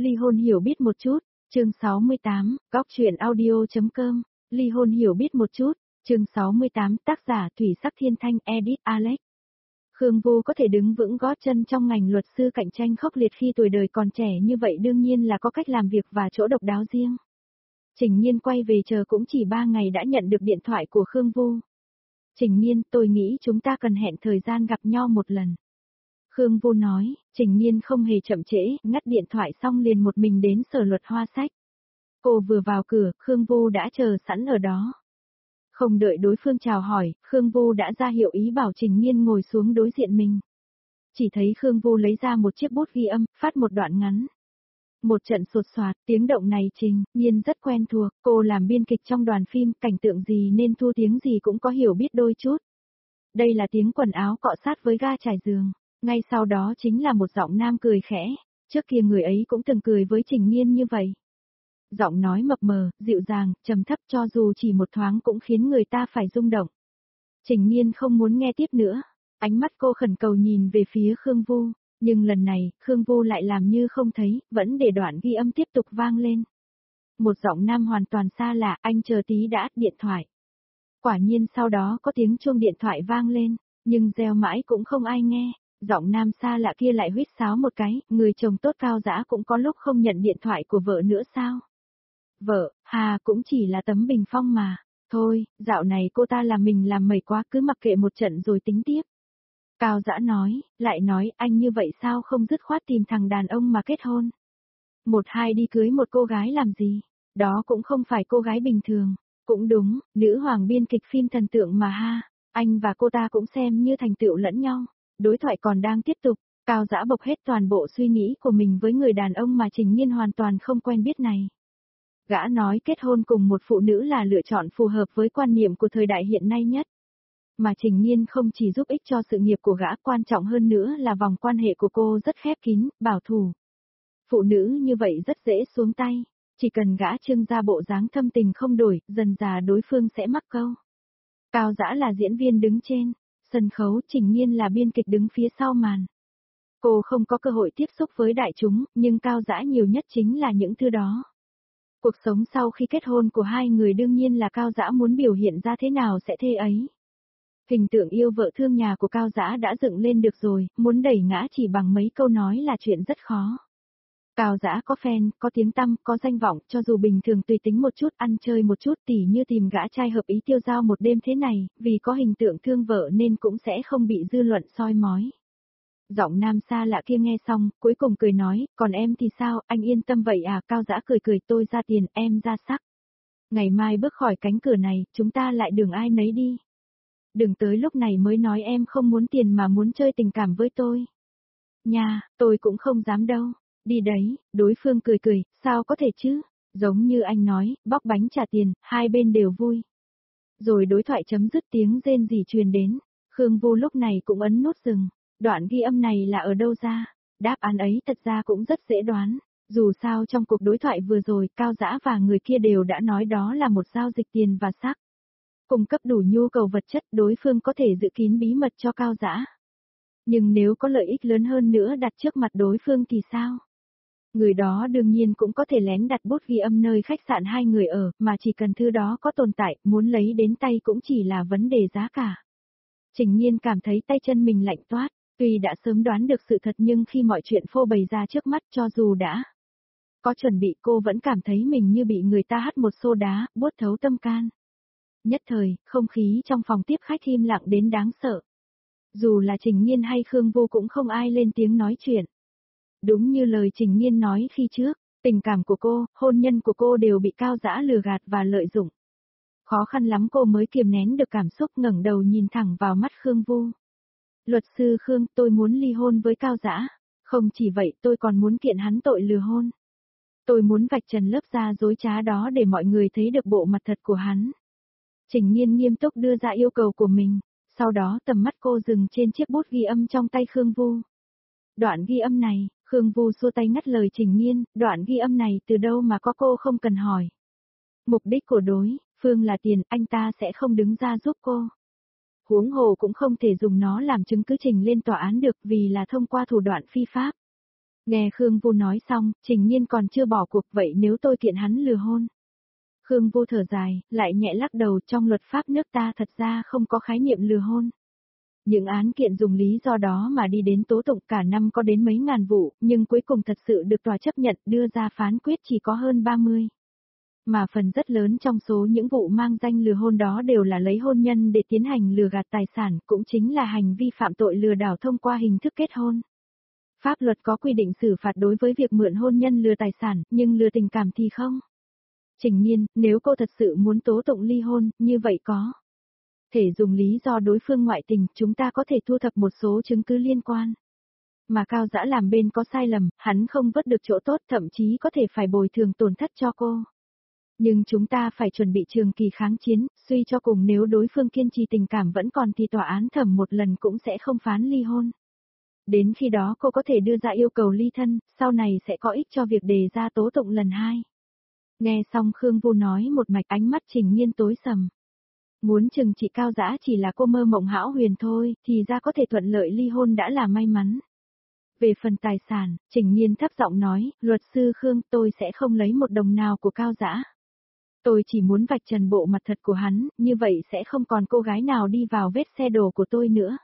Ly hôn hiểu biết một chút, chương 68, góc truyện audio.com, ly hôn hiểu biết một chút, chương 68, tác giả Thủy Sắc Thiên Thanh, edit Alex. Khương Vô có thể đứng vững gót chân trong ngành luật sư cạnh tranh khốc liệt khi tuổi đời còn trẻ như vậy đương nhiên là có cách làm việc và chỗ độc đáo riêng. Trình Nhiên quay về chờ cũng chỉ 3 ngày đã nhận được điện thoại của Khương Vô. Trình Nhiên, tôi nghĩ chúng ta cần hẹn thời gian gặp nhau một lần. Khương Vô nói, Trình Nhiên không hề chậm trễ, ngắt điện thoại xong liền một mình đến sở luật Hoa Sách. Cô vừa vào cửa, Khương Vô đã chờ sẵn ở đó. Không đợi đối phương chào hỏi, Khương Vô đã ra hiệu ý bảo Trình Nhiên ngồi xuống đối diện mình. Chỉ thấy Khương Vô lấy ra một chiếc bút ghi âm, phát một đoạn ngắn. Một trận sột soạt, tiếng động này Trình Nhiên rất quen thuộc, cô làm biên kịch trong đoàn phim, cảnh tượng gì nên thu tiếng gì cũng có hiểu biết đôi chút. Đây là tiếng quần áo cọ sát với ga trải giường. Ngay sau đó chính là một giọng nam cười khẽ, trước kia người ấy cũng từng cười với Trình Nhiên như vậy. Giọng nói mập mờ, dịu dàng, trầm thấp cho dù chỉ một thoáng cũng khiến người ta phải rung động. Trình Nhiên không muốn nghe tiếp nữa, ánh mắt cô khẩn cầu nhìn về phía Khương Vô, nhưng lần này, Khương Vô lại làm như không thấy, vẫn để đoạn ghi âm tiếp tục vang lên. Một giọng nam hoàn toàn xa lạ, anh chờ tí đã, điện thoại. Quả nhiên sau đó có tiếng chuông điện thoại vang lên, nhưng reo mãi cũng không ai nghe. Giọng nam xa lạ kia lại huýt sáo một cái, người chồng tốt Cao Dã cũng có lúc không nhận điện thoại của vợ nữa sao? Vợ, cũng chỉ là tấm bình phong mà. Thôi, dạo này cô ta làm mình làm mẩy quá cứ mặc kệ một trận rồi tính tiếp. Cao Dã nói, lại nói anh như vậy sao không dứt khoát tìm thằng đàn ông mà kết hôn. Một hai đi cưới một cô gái làm gì? Đó cũng không phải cô gái bình thường. Cũng đúng, nữ hoàng biên kịch phim thần tượng mà anh và cô ta cũng xem như thành tựu lẫn nhau. Đối thoại còn đang tiếp tục, Cao Dã bộc hết toàn bộ suy nghĩ của mình với người đàn ông mà Trình Nhiên hoàn toàn không quen biết này. Gã nói kết hôn cùng một phụ nữ là lựa chọn phù hợp với quan niệm của thời đại hiện nay nhất. Mà Trình Nhiên không chỉ giúp ích cho sự nghiệp của gã, quan trọng hơn nữa là vòng quan hệ của cô rất khép kín, bảo thủ. Phụ nữ như vậy rất dễ xuống tay, chỉ cần gã trưng ra bộ dáng thâm tình không đổi, dần dà đối phương sẽ mắc câu. Cao Dã là diễn viên đứng trên sân khấu, Trình Nhiên là biên kịch đứng phía sau màn. Cô không có cơ hội tiếp xúc với đại chúng, nhưng Cao Dã nhiều nhất chính là những thứ đó. Cuộc sống sau khi kết hôn của hai người đương nhiên là Cao Dã muốn biểu hiện ra thế nào sẽ thế ấy. Hình tượng yêu vợ thương nhà của Cao Dã đã dựng lên được rồi, muốn đẩy ngã chỉ bằng mấy câu nói là chuyện rất khó. Cao Dã có fan, có tiếng tăm, có danh vọng, cho dù bình thường tùy tính một chút, ăn chơi một chút, tỉ như tìm gã trai hợp ý tiêu dao một đêm thế này, vì có hình tượng thương vợ nên cũng sẽ không bị dư luận soi mói. Giọng nam xa lạ kia nghe xong, cuối cùng cười nói, còn em thì sao, anh yên tâm vậy à? Cao Dã cười cười, tôi ra tiền, em ra sắc. Ngày mai bước khỏi cánh cửa này, chúng ta lại đường ai nấy đi. Đừng tới lúc này mới nói em không muốn tiền mà muốn chơi tình cảm với tôi. Nha, tôi cũng không dám đâu. Đi đấy, đối phương cười cười, sao có thể chứ? Giống như anh nói, bóc bánh trả tiền, hai bên đều vui. Rồi đối thoại chấm dứt, tiếng rên rỉ truyền đến. Khương Vô lúc này cũng ấn nút dừng. Đoạn ghi âm này là ở đâu ra? Đáp án ấy thật ra cũng rất dễ đoán. Dù sao trong cuộc đối thoại vừa rồi, Cao Dã và người kia đều đã nói đó là một giao dịch tiền và sắc. Cung cấp đủ nhu cầu vật chất, đối phương có thể giữ kín bí mật cho Cao Dã. Nhưng nếu có lợi ích lớn hơn nữa đặt trước mặt đối phương thì sao? Người đó đương nhiên cũng có thể lén đặt bút ghi âm nơi khách sạn hai người ở, mà chỉ cần thứ đó có tồn tại, muốn lấy đến tay cũng chỉ là vấn đề giá cả. Trình Nhiên cảm thấy tay chân mình lạnh toát, tuy đã sớm đoán được sự thật nhưng khi mọi chuyện phô bày ra trước mắt, cho dù đã có chuẩn bị, cô vẫn cảm thấy mình như bị người ta hắt một xô đá, buốt thấu tâm can. Nhất thời, không khí trong phòng tiếp khách im lặng đến đáng sợ. Dù là Trình Nhiên hay Khương Vô cũng không ai lên tiếng nói chuyện. Đúng như lời Trình Nhiên nói khi trước, tình cảm của cô, hôn nhân của cô đều bị Cao Dã lừa gạt và lợi dụng. Khó khăn lắm cô mới kiềm nén được cảm xúc, ngẩng đầu nhìn thẳng vào mắt Khương Vô. Luật sư Khương, tôi muốn ly hôn với Cao Dã. Không chỉ vậy, tôi còn muốn kiện hắn tội lừa hôn. Tôi muốn vạch trần lớp da dối trá đó để mọi người thấy được bộ mặt thật của hắn. Trình Nhiên nghiêm túc đưa ra yêu cầu của mình, sau đó tầm mắt cô dừng trên chiếc bút ghi âm trong tay Khương Vô. Đoạn ghi âm này, Khương Vô xua tay ngắt lời Trình Nhiên, đoạn ghi âm này từ đâu mà có, cô không cần hỏi. Mục đích của đối phương là tiền, anh ta sẽ không đứng ra giúp cô. Huống hồ cũng không thể dùng nó làm chứng cứ trình lên tòa án được vì là thông qua thủ đoạn phi pháp. Nghe Khương Vu nói xong, Trình Nhiên còn chưa bỏ cuộc, vậy nếu tôi kiện hắn lừa hôn? Khương Vu thở dài, lại nhẹ lắc đầu, trong luật pháp nước ta thật ra không có khái niệm lừa hôn. Những án kiện dùng lý do đó mà đi đến tố tụng cả năm có đến mấy ngàn vụ, nhưng cuối cùng thật sự được tòa chấp nhận đưa ra phán quyết chỉ có hơn 30. Mà phần rất lớn trong số những vụ mang danh lừa hôn đó đều là lấy hôn nhân để tiến hành lừa gạt tài sản, cũng chính là hành vi phạm tội lừa đảo thông qua hình thức kết hôn. Pháp luật có quy định xử phạt đối với việc mượn hôn nhân lừa tài sản, nhưng lừa tình cảm thì không. Trình Nhiên, nếu cô thật sự muốn tố tụng ly hôn, như vậy có thể dùng lý do đối phương ngoại tình, chúng ta có thể thu thập một số chứng cứ liên quan. Mà Cao Dã làm bên có sai lầm, hắn không vớt được chỗ tốt, thậm chí có thể phải bồi thường tổn thất cho cô. Nhưng chúng ta phải chuẩn bị trường kỳ kháng chiến, suy cho cùng nếu đối phương kiên trì tình cảm vẫn còn thì tòa án thẩm một lần cũng sẽ không phán ly hôn. Đến khi đó cô có thể đưa ra yêu cầu ly thân, sau này sẽ có ích cho việc đề ra tố tụng lần 2. Nghe xong Khương Vu nói một mạch, ánh mắt Trình Nhiên tối sầm. Muốn trừng trị Cao Dã chỉ là cô mơ mộng hão huyền thôi, thì ra có thể thuận lợi ly hôn đã là may mắn. Về phần tài sản, Trình Nhiên thấp giọng nói, luật sư Khương, tôi sẽ không lấy một đồng nào của Cao Dã. Tôi chỉ muốn vạch trần bộ mặt thật của hắn, như vậy sẽ không còn cô gái nào đi vào vết xe đổ của tôi nữa.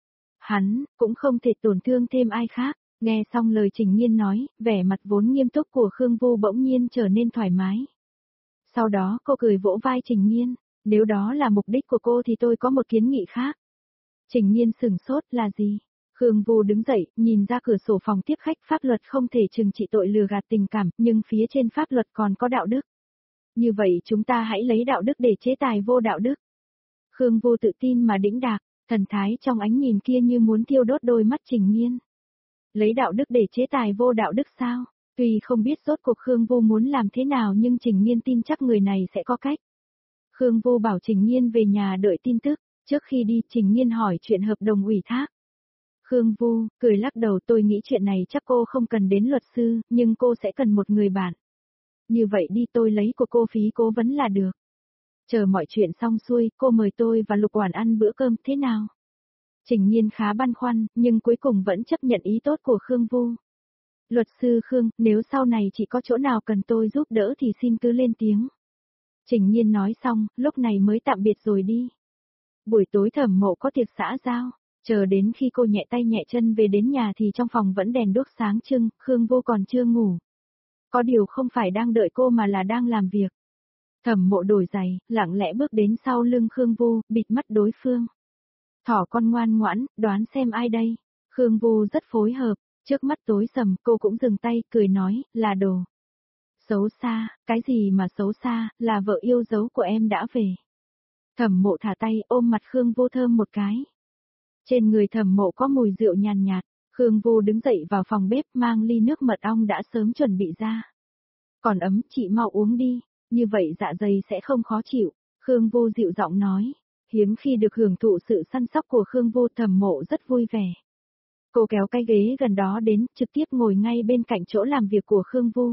Hắn, cũng không thể tổn thương thêm ai khác. Nghe xong lời Trình Nhiên nói, vẻ mặt vốn nghiêm túc của Khương Vu bỗng nhiên trở nên thoải mái. Sau đó cô cười vỗ vai Trình Nhiên, nếu đó là mục đích của cô thì tôi có một kiến nghị khác. Trình Nhiên sửng sốt, là gì? Khương Vu đứng dậy, nhìn ra cửa sổ phòng tiếp khách, pháp luật không thể trừng trị tội lừa gạt tình cảm, nhưng phía trên pháp luật còn có đạo đức. Như vậy chúng ta hãy lấy đạo đức để chế tài vô đạo đức. Khương Vu tự tin mà đĩnh đạc, thần thái trong ánh nhìn kia như muốn thiêu đốt đôi mắt Trình Nhiên. Lấy đạo đức để chế tài vô đạo đức sao? Tuy không biết rốt cuộc Khương Vu muốn làm thế nào nhưng Trình Nhiên tin chắc người này sẽ có cách. Khương Vu bảo Trình Nhiên về nhà đợi tin tức, trước khi đi Trình Nhiên hỏi chuyện hợp đồng ủy thác. Khương Vu, cười lắc đầu, tôi nghĩ chuyện này chắc cô không cần đến luật sư, nhưng cô sẽ cần một người bạn. Như vậy đi, tôi lấy của cô phí cố vấn là được. Chờ mọi chuyện xong xuôi, cô mời tôi và Lục Oản ăn bữa cơm, thế nào? Trình Nhiên khá băn khoăn, nhưng cuối cùng vẫn chấp nhận ý tốt của Khương Vu. Luật sư Khương, nếu sau này chỉ có chỗ nào cần tôi giúp đỡ thì xin cứ lên tiếng. Trình Nhiên nói xong, lúc này mới tạm biệt rồi đi. Buổi tối Thẩm Mộ có tiệc xã giao, chờ đến khi cô nhẹ tay nhẹ chân về đến nhà thì trong phòng vẫn đèn đuốc sáng trưng, Khương Vu còn chưa ngủ. Có điều không phải đang đợi cô mà là đang làm việc. Thẩm Mộ đổi giày, lặng lẽ bước đến sau lưng Khương Vu, bịt mắt đối phương. Thỏ con ngoan ngoãn, đoán xem ai đây? Khương Vu rất phối hợp, trước mắt tối sầm, cô cũng dừng tay, cười nói, là đồ. Xấu xa, cái gì mà xấu xa, là vợ yêu dấu của em đã về. Thẩm Mộ thả tay ôm mặt Khương Vu thơm một cái. Trên người Thẩm Mộ có mùi rượu nhàn nhạt, Khương Vu đứng dậy vào phòng bếp mang ly nước mật ong đã sớm chuẩn bị ra. Còn ấm, chị mau uống đi, như vậy dạ dày sẽ không khó chịu, Khương Vu dịu giọng nói. Hiếm khi được hưởng thụ sự săn sóc của Khương Vu, Thẩm Mộ rất vui vẻ. Cô kéo cái ghế gần đó đến, trực tiếp ngồi ngay bên cạnh chỗ làm việc của Khương Vu.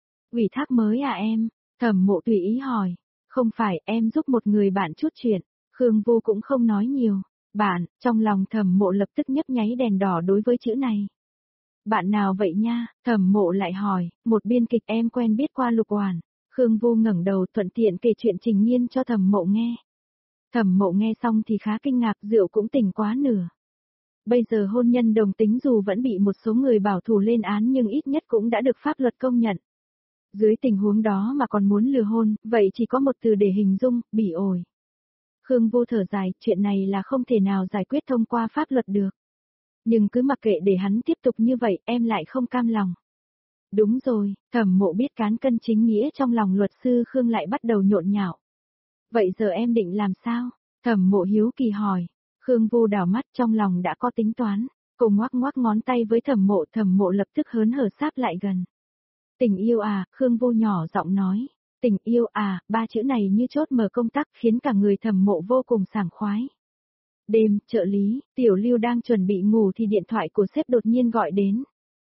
Ủy thác mới à em? Thẩm Mộ tùy ý hỏi. Không phải, em giúp một người bạn chút chuyện. Khương Vu cũng không nói nhiều. Bạn, trong lòng Thẩm Mộ lập tức nhấp nháy đèn đỏ đối với chữ này. Bạn nào vậy nha? Thẩm Mộ lại hỏi, một biên kịch em quen biết qua Lục Oản. Khương Vu ngẩng đầu thuận tiện kể chuyện Trình Nhiên cho Thẩm Mộ nghe. Thẩm Mộ nghe xong thì khá kinh ngạc, rượu cũng tỉnh quá nửa. Bây giờ hôn nhân đồng tính dù vẫn bị một số người bảo thủ lên án nhưng ít nhất cũng đã được pháp luật công nhận. Dưới tình huống đó mà còn muốn lừa hôn, vậy chỉ có một từ để hình dung, bỉ ổi. Khương Vu thở dài, chuyện này là không thể nào giải quyết thông qua pháp luật được. Nhưng cứ mặc kệ để hắn tiếp tục như vậy, em lại không cam lòng. Đúng rồi, Thẩm Mộ biết cán cân chính nghĩa trong lòng luật sư Khương lại bắt đầu nhộn nhạo. Vậy giờ em định làm sao? Thẩm Mộ hiếu kỳ hỏi. Khương Vu đảo mắt trong lòng đã có tính toán. Cô ngoắc ngoắc ngón tay với Thẩm Mộ lập tức hớn hở sáp lại gần. Tình yêu à, Khương Vu nhỏ giọng nói. Tình yêu à, ba chữ này như chốt mở công tắc khiến cả người Thẩm Mộ vô cùng sảng khoái. Đêm, trợ lý, Tiểu Lưu đang chuẩn bị ngủ thì điện thoại của sếp đột nhiên gọi đến.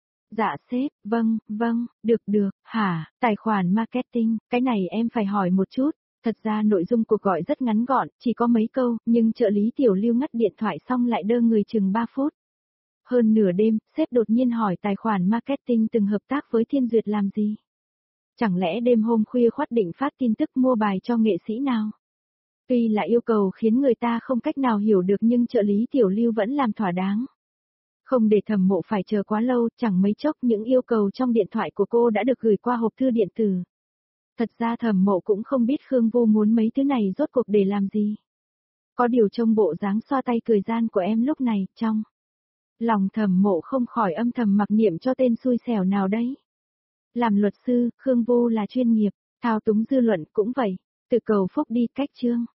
Dạ sếp, vâng, được, hả, tài khoản marketing, cái này em phải hỏi một chút. Thật ra nội dung cuộc gọi rất ngắn gọn, chỉ có mấy câu, nhưng trợ lý Tiểu Lưu ngắt điện thoại xong lại đơ người chừng 3 phút. Hơn nửa đêm, sếp đột nhiên hỏi tài khoản marketing từng hợp tác với Thiên Duyệt làm gì. Chẳng lẽ đêm hôm khuya khoắt định phát tin tức mua bài cho nghệ sĩ nào? Tuy là yêu cầu khiến người ta không cách nào hiểu được nhưng trợ lý Tiểu Lưu vẫn làm thỏa đáng. Không để Thẩm Mộ phải chờ quá lâu, chẳng mấy chốc những yêu cầu trong điện thoại của cô đã được gửi qua hộp thư điện tử. Thật ra Thẩm Mộ cũng không biết Khương Vô muốn mấy thứ này rốt cuộc để làm gì. Có điều trông bộ dáng xoa tay cười gian của em lúc này, trong lòng Thẩm Mộ không khỏi âm thầm mặc niệm cho tên xui xẻo nào đấy. Làm luật sư, Khương Vô là chuyên nghiệp, thao túng dư luận cũng vậy, tự cầu phúc đi cách chương.